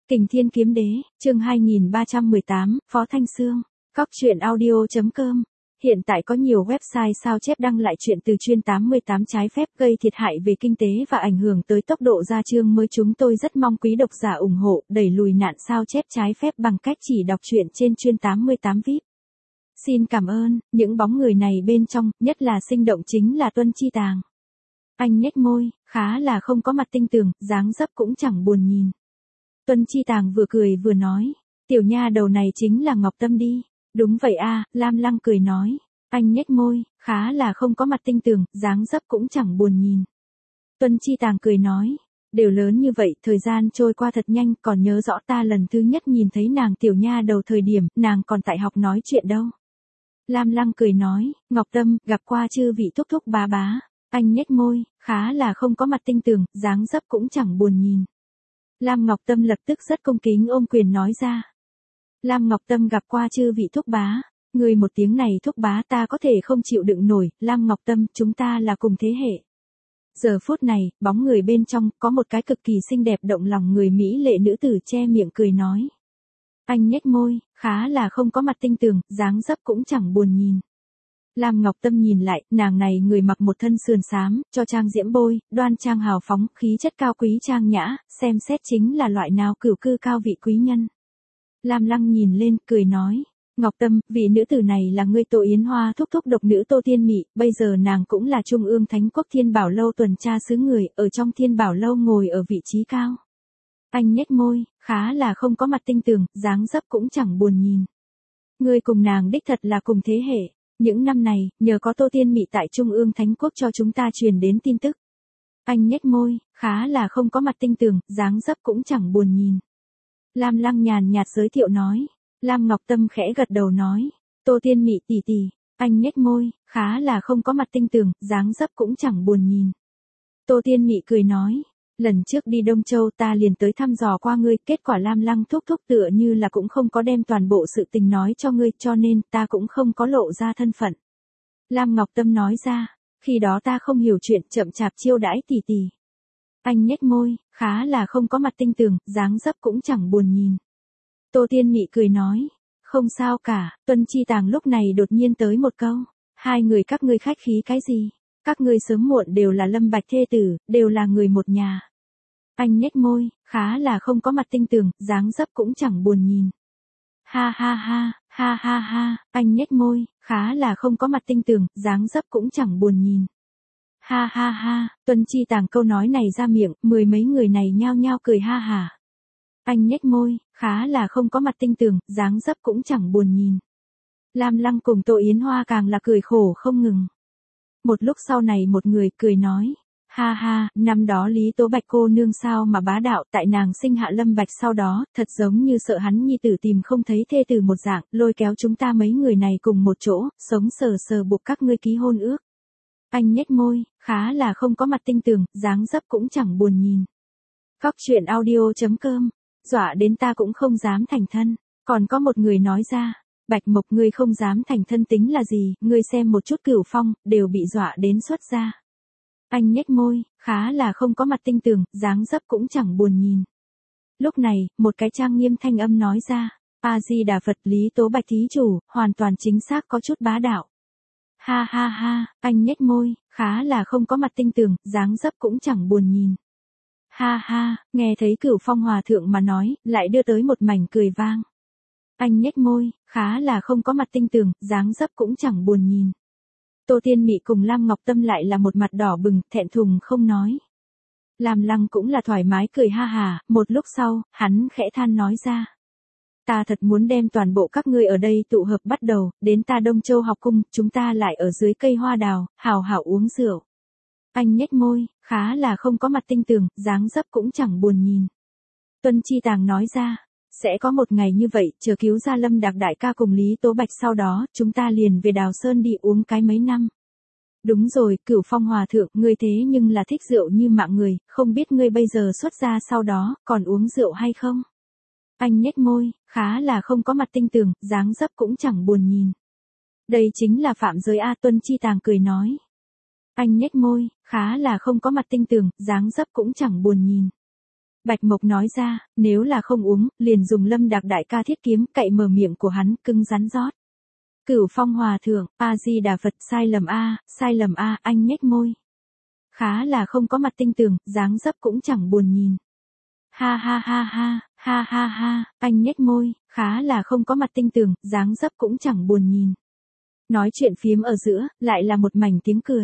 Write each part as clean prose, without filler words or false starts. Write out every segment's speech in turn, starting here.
Kình Thiên Kiếm Đế, chương 2318, Phó Thanh Xương, Cóc truyện audio.com. Hiện tại có nhiều website sao chép đăng lại chuyện từ chuyên 88 trái phép gây thiệt hại về kinh tế và ảnh hưởng tới tốc độ ra chương mới. Chúng tôi rất mong quý độc giả ủng hộ, đẩy lùi nạn sao chép trái phép bằng cách chỉ đọc truyện trên chuyên 88 VIP. Xin cảm ơn, những bóng người này bên trong, nhất là sinh động chính là Tuân Chi Tàng. Anh nhếch môi, khá là không có mặt tinh tường, dáng dấp cũng chẳng buồn nhìn. Tuân Chi Tàng vừa cười vừa nói, tiểu nha đầu này chính là Ngọc Tâm đi. Đúng vậy a, Lam Lăng cười nói. Anh nhếch môi, khá là không có mặt tinh tường, dáng dấp cũng chẳng buồn nhìn. Tuân Chi Tàng cười nói, đều lớn như vậy, thời gian trôi qua thật nhanh, còn nhớ rõ ta lần thứ nhất nhìn thấy nàng tiểu nha đầu thời điểm, nàng còn tại học nói chuyện đâu. Lam Lăng cười nói, Ngọc Tâm, gặp qua chư vị thúc thúc bá bá. Anh nhếch môi, khá là không có mặt tinh tường, dáng dấp cũng chẳng buồn nhìn. Lam Ngọc Tâm lập tức rất cung kính ôm quyền nói ra. Lam Ngọc Tâm gặp qua chư vị thúc bá. Người một tiếng này thúc bá ta có thể không chịu đựng nổi, Lam Ngọc Tâm, chúng ta là cùng thế hệ. Giờ phút này, bóng người bên trong, có một cái cực kỳ xinh đẹp động lòng người mỹ lệ nữ tử che miệng cười nói. Anh nhếch môi, khá là không có mặt tinh tường, dáng dấp cũng chẳng buồn nhìn. Lam Ngọc Tâm nhìn lại, nàng này người mặc một thân sườn xám, cho trang diễm bôi, đoan trang hào phóng, khí chất cao quý trang nhã, xem xét chính là loại nào cửu cư cao vị quý nhân. Lam Lăng nhìn lên, cười nói, Ngọc Tâm, vị nữ tử này là ngươi Tô Yến Hoa thúc thúc độc nữ Tô Thiên Mị, bây giờ nàng cũng là Trung ương Thánh Quốc Thiên Bảo Lâu tuần tra sứ người, ở trong Thiên Bảo Lâu ngồi ở vị trí cao. Anh nhếch môi, khá là không có mặt tinh tường, dáng dấp cũng chẳng buồn nhìn. Ngươi cùng nàng đích thật là cùng thế hệ. Những năm này, nhờ có Tô Thiên Mị tại Trung ương Thánh Quốc cho chúng ta truyền đến tin tức. Anh nhếch môi, khá là không có mặt tinh tường, dáng dấp cũng chẳng buồn nhìn. Lam Lăng nhàn nhạt giới thiệu nói. Lam Ngọc Tâm khẽ gật đầu nói. Tô Thiên Mị tỷ tỷ. Anh nhếch môi, khá là không có mặt tinh tường, dáng dấp cũng chẳng buồn nhìn. Tô Thiên Mị cười nói. Lần trước đi Đông Châu ta liền tới thăm dò qua ngươi, kết quả Lam Lăng thúc thúc tựa như là cũng không có đem toàn bộ sự tình nói cho ngươi, cho nên ta cũng không có lộ ra thân phận. Lam Ngọc Tâm nói ra, khi đó ta không hiểu chuyện, chậm chạp chiêu đãi tỷ tỷ. Anh nhếch môi, khá là không có mặt tinh tường, dáng dấp cũng chẳng buồn nhìn. Tô Thiên Mị cười nói, không sao cả. Tuân Chi Tàng lúc này đột nhiên tới một câu, hai người các ngươi khách khí cái gì? Các ngươi sớm muộn đều là Lâm Bạch thê tử, đều là người một nhà. Anh nhếch môi, khá là không có mặt tinh tường, dáng dấp cũng chẳng buồn nhìn. Ha ha ha, ha ha ha, anh nhếch môi, khá là không có mặt tinh tường, dáng dấp cũng chẳng buồn nhìn. Ha ha ha, Tuân Chi Tàng câu nói này ra miệng, mười mấy người này nhao nhao cười ha hả. Anh nhếch môi, khá là không có mặt tinh tường, dáng dấp cũng chẳng buồn nhìn. Lam Lăng cùng Tô Yến Hoa càng là cười khổ không ngừng. Một lúc sau này một người cười nói, ha ha, năm đó Lý Tố Bạch cô nương sao mà bá đạo, tại nàng sinh hạ Lâm Bạch sau đó, thật giống như sợ hắn nhi tử tìm không thấy thê tử một dạng, lôi kéo chúng ta mấy người này cùng một chỗ, sống sờ sờ buộc các ngươi ký hôn ước. Anh nhếch môi, khá là không có mặt tinh tường, dáng dấp cũng chẳng buồn nhìn. Cóc truyện audio.com, dọa đến ta cũng không dám thành thân. Còn có một người nói ra, Bạch Mộc ngươi không dám thành thân tính là gì, ngươi xem một chút Cửu Phong, đều bị dọa đến xuất ra. Anh nhếch môi, khá là không có mặt tinh tường, dáng dấp cũng chẳng buồn nhìn. Lúc này, một cái trang nghiêm thanh âm nói ra, A-di-đà Phật, Lý Tố Bạch thí chủ, hoàn toàn chính xác có chút bá đạo. Ha ha ha, anh nhếch môi, khá là không có mặt tinh tường, dáng dấp cũng chẳng buồn nhìn. Ha ha, nghe thấy Cửu Phong hòa thượng mà nói, lại đưa tới một mảnh cười vang. Anh nhếch môi, khá là không có mặt tinh tường, dáng dấp cũng chẳng buồn nhìn. Tô Thiên Mị cùng Lam Ngọc Tâm lại là một mặt đỏ bừng, thẹn thùng không nói. Lam Lăng cũng là thoải mái cười ha hà, một lúc sau, hắn khẽ than nói ra. Ta thật muốn đem toàn bộ các ngươi ở đây tụ hợp bắt đầu, đến ta Đông Châu học cung, chúng ta lại ở dưới cây hoa đào, hào hào uống rượu. Anh nhếch môi, khá là không có mặt tinh tường, dáng dấp cũng chẳng buồn nhìn. Tuân Chi Tàng nói ra, sẽ có một ngày như vậy, chờ cứu ra Lâm Đạc đại ca cùng Lý Tố Bạch sau đó, chúng ta liền về Đào Sơn đi uống cái mấy năm. Đúng rồi, Cửu Phong hòa thượng, ngươi thế nhưng là thích rượu như mạng người, không biết ngươi bây giờ xuất gia sau đó, còn uống rượu hay không? Anh nhếch môi, khá là không có mặt tinh tường, dáng dấp cũng chẳng buồn nhìn. Đây chính là phạm giới A. Tuân Chi Tàng cười nói. Anh nhếch môi, khá là không có mặt tinh tường, dáng dấp cũng chẳng buồn nhìn. Bạch Mộc nói ra, nếu là không uống, liền dùng Lâm Đạc đại ca thiết kiếm cậy mở miệng của hắn, cứng rắn rót. Cửu Phong Hòa thượng, A Di Đà Phật, sai lầm a, anh nhếch môi. Khá là không có mặt tinh tường, dáng dấp cũng chẳng buồn nhìn. Ha ha ha ha, ha ha ha, anh nhếch môi, khá là không có mặt tinh tường, dáng dấp cũng chẳng buồn nhìn. Nói chuyện phiếm ở giữa, lại là một mảnh tiếng cười.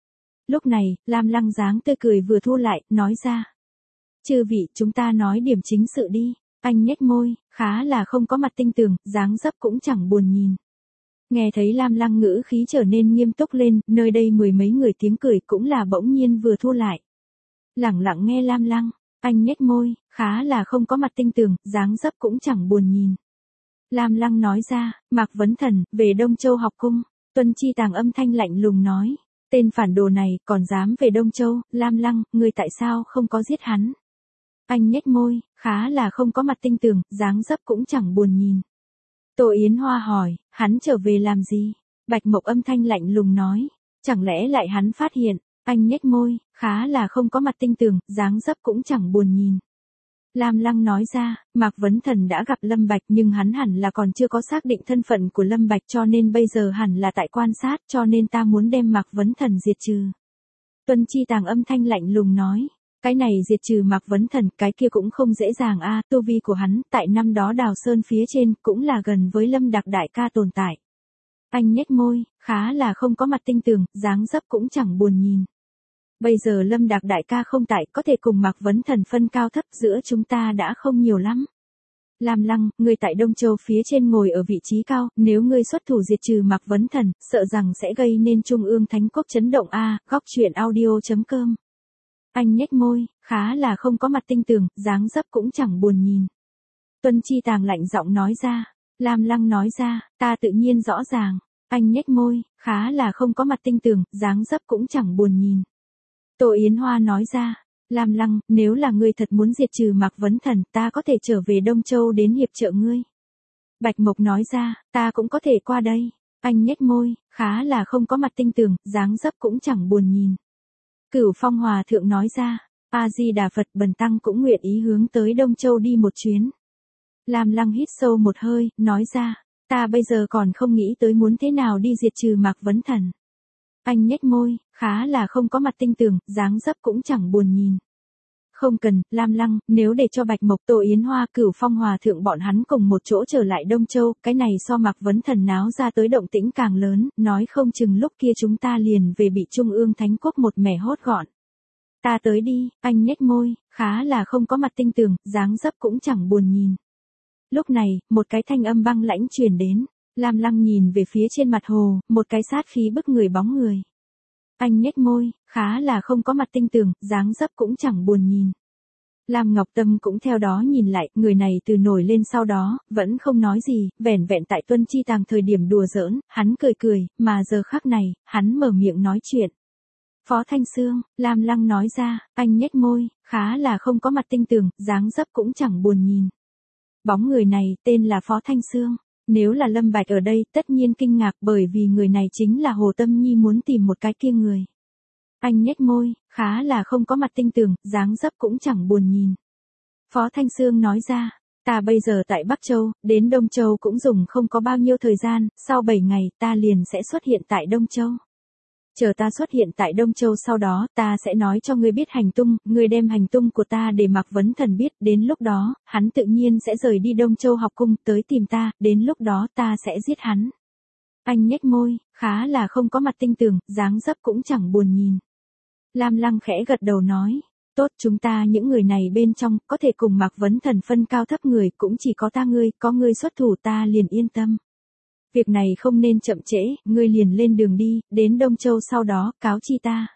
Lúc này, Lam Lăng dáng tươi cười vừa thu lại, nói ra. Chư vị, chúng ta nói điểm chính sự đi. Anh nhếch môi, khá là không có mặt tinh tường, dáng dấp cũng chẳng buồn nhìn. Nghe thấy Lam Lăng ngữ khí trở nên nghiêm túc lên, nơi đây mười mấy người tiếng cười cũng là bỗng nhiên vừa thu lại. Lẳng lặng nghe Lam Lăng, anh nhếch môi, khá là không có mặt tinh tường, dáng dấp cũng chẳng buồn nhìn. Lam Lăng nói ra, Mạc Vấn Thần, về Đông Châu học cung. Tuân Chi Tàng âm thanh lạnh lùng nói, tên phản đồ này còn dám về Đông Châu, Lam Lăng, ngươi tại sao không có giết hắn? Anh nhếch môi, khá là không có mặt tinh tường, dáng dấp cũng chẳng buồn nhìn. Tô Yến Hoa hỏi, hắn trở về làm gì? Bạch Mộc âm thanh lạnh lùng nói, chẳng lẽ lại hắn phát hiện? Anh nhếch môi, khá là không có mặt tinh tường, dáng dấp cũng chẳng buồn nhìn. Lam Lăng nói ra, Mạc Vấn Thần đã gặp Lâm Bạch nhưng hắn hẳn là còn chưa có xác định thân phận của Lâm Bạch cho nên bây giờ hẳn là tại quan sát cho nên ta muốn đem Mạc Vấn Thần diệt trừ. Tuân Chi Tàng âm thanh lạnh lùng nói, cái này diệt trừ Mạc Vấn Thần cái kia cũng không dễ dàng a, tu vi của hắn tại năm đó Đào Sơn phía trên cũng là gần với Lâm Đạc đại ca tồn tại. Anh nhếch môi, khá là không có mặt tinh tường, dáng dấp cũng chẳng buồn nhìn. Bây giờ Lâm Đạc đại ca không tại, có thể cùng Mạc Vấn Thần phân cao thấp giữa chúng ta đã không nhiều lắm. Lam Lăng, ngươi tại Đông Châu phía trên ngồi ở vị trí cao, nếu ngươi xuất thủ diệt trừ Mạc Vấn Thần, sợ rằng sẽ gây nên Trung ương Thánh Quốc chấn động a. Góc truyện audio.com. Anh nhếch môi, khá là không có mặt tinh tường, dáng dấp cũng chẳng buồn nhìn. Tuân Chi Tàng lạnh giọng nói ra. Lam Lăng nói ra, ta tự nhiên rõ ràng. Anh nhếch môi, khá là không có mặt tinh tường, dáng dấp cũng chẳng buồn nhìn. Tô Yến Hoa nói ra, Lam Lăng, nếu là ngươi thật muốn diệt trừ Mạc Vấn Thần, ta có thể trở về Đông Châu đến hiệp trợ ngươi. Bạch Mộc nói ra, ta cũng có thể qua đây. Anh nhếch môi, khá là không có mặt tinh tường, dáng dấp cũng chẳng buồn nhìn. Cửu Phong Hòa thượng nói ra, A Di Đà Phật, bần tăng cũng nguyện ý hướng tới Đông Châu đi một chuyến. Lam Lăng hít sâu một hơi, nói ra, ta bây giờ còn không nghĩ tới muốn thế nào đi diệt trừ Mạc Vấn Thần. Anh nhếch môi, khá là không có mặt tinh tường, dáng dấp cũng chẳng buồn nhìn. Không cần, Lam Lăng, nếu để cho Bạch Mộc, Tô Yến Hoa, Cửu Phong Hòa thượng bọn hắn cùng một chỗ trở lại Đông Châu, cái này so Mạc Vấn Thần náo ra tới động tĩnh càng lớn, nói không chừng lúc kia chúng ta liền về bị Trung ương Thánh Quốc một mẻ hốt gọn. Ta tới đi, anh nhếch môi, khá là không có mặt tinh tường, dáng dấp cũng chẳng buồn nhìn. Lúc này, một cái thanh âm băng lãnh truyền đến. Lam Lăng nhìn về phía trên mặt hồ, một cái sát khí bức người bóng người. Anh nhếch môi, khá là không có mặt tinh tường, dáng dấp cũng chẳng buồn nhìn. Lam Ngọc Tâm cũng theo đó nhìn lại, người này từ nổi lên sau đó, vẫn không nói gì, vẻn vẹn tại Tuân Chi Tàng thời điểm đùa giỡn, hắn cười cười, mà giờ khắc này, hắn mở miệng nói chuyện. Phó Thanh Sương, Lam Lăng nói ra, anh nhếch môi, khá là không có mặt tinh tường, dáng dấp cũng chẳng buồn nhìn. Bóng người này, tên là Phó Thanh Sương. Nếu là Lâm Bạch ở đây, tất nhiên kinh ngạc bởi vì người này chính là Hồ Tâm Nhi muốn tìm một cái kia người. Anh nhếch môi, khá là không có mặt tinh tường, dáng dấp cũng chẳng buồn nhìn. Phó Thanh Sương nói ra, ta bây giờ tại Bắc Châu, đến Đông Châu cũng dùng không có bao nhiêu thời gian, sau 7 ngày ta liền sẽ xuất hiện tại Đông Châu. Chờ ta xuất hiện tại Đông Châu sau đó, ta sẽ nói cho ngươi biết hành tung, ngươi đem hành tung của ta để Mạc Vấn Thần biết, đến lúc đó, hắn tự nhiên sẽ rời đi Đông Châu học cung, tới tìm ta, đến lúc đó ta sẽ giết hắn. Anh nhếch môi, khá là không có mặt tinh tường, dáng dấp cũng chẳng buồn nhìn. Lam Lăng khẽ gật đầu nói, tốt, chúng ta những người này bên trong, có thể cùng Mạc Vấn Thần phân cao thấp người, cũng chỉ có ta ngươi, có ngươi xuất thủ ta liền yên tâm. Việc này không nên chậm trễ, ngươi liền lên đường đi, đến Đông Châu sau đó, cáo chi ta.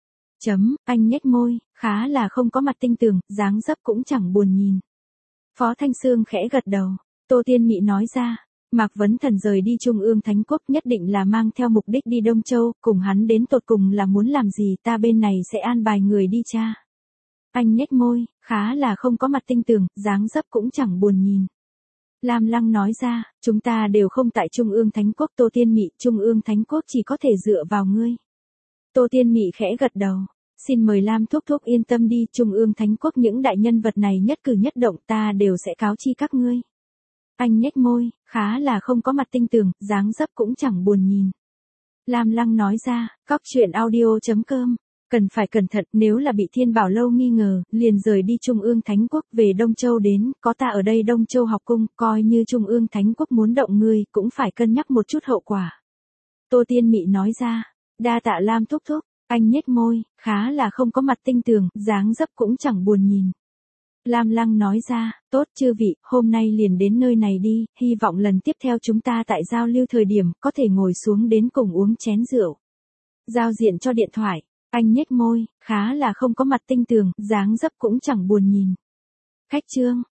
Anh nhếch môi, khá là không có mặt tinh tường, dáng dấp cũng chẳng buồn nhìn. Phó Thanh Sương khẽ gật đầu, Tô Tiên Mị nói ra, Mạc Vấn Thần rời đi Trung ương Thánh Quốc nhất định là mang theo mục đích đi Đông Châu, cùng hắn đến tột cùng là muốn làm gì ta bên này sẽ an bài người đi tra. Anh nhếch môi, khá là không có mặt tinh tường, dáng dấp cũng chẳng buồn nhìn. Lam Lăng nói ra, chúng ta đều không tại Trung ương Thánh Quốc. Tô Tiên Mị, Trung ương Thánh Quốc chỉ có thể dựa vào ngươi. Tô Tiên Mị khẽ gật đầu, Xin mời Lam thúc thúc yên tâm đi, Trung ương Thánh Quốc những đại nhân vật này nhất cử nhất động ta đều sẽ cáo chi các ngươi. Anh nhếch môi, khá là không có mặt tinh tường, dáng dấp cũng chẳng buồn nhìn. Lam Lăng nói ra, cóc truyện audio.com. Cần phải cẩn thận, nếu là bị Thiên Bảo Lâu nghi ngờ, liền rời đi Trung ương Thánh Quốc về Đông Châu đến, có ta ở đây Đông Châu học cung, coi như Trung ương Thánh Quốc muốn động ngươi, cũng phải cân nhắc một chút hậu quả. Tô Tiên Mị nói ra, đa tạ Lam thúc thúc, anh nhếch môi, khá là không có mặt tinh tường, dáng dấp cũng chẳng buồn nhìn. Lam Lăng nói ra, tốt chư vị, hôm nay liền đến nơi này đi, hy vọng lần tiếp theo chúng ta tại giao lưu thời điểm, có thể ngồi xuống đến cùng uống chén rượu. Giao diện cho điện thoại, anh nhếch môi, khá là không có mặt tinh tường, dáng dấp cũng chẳng buồn nhìn. Khách trương.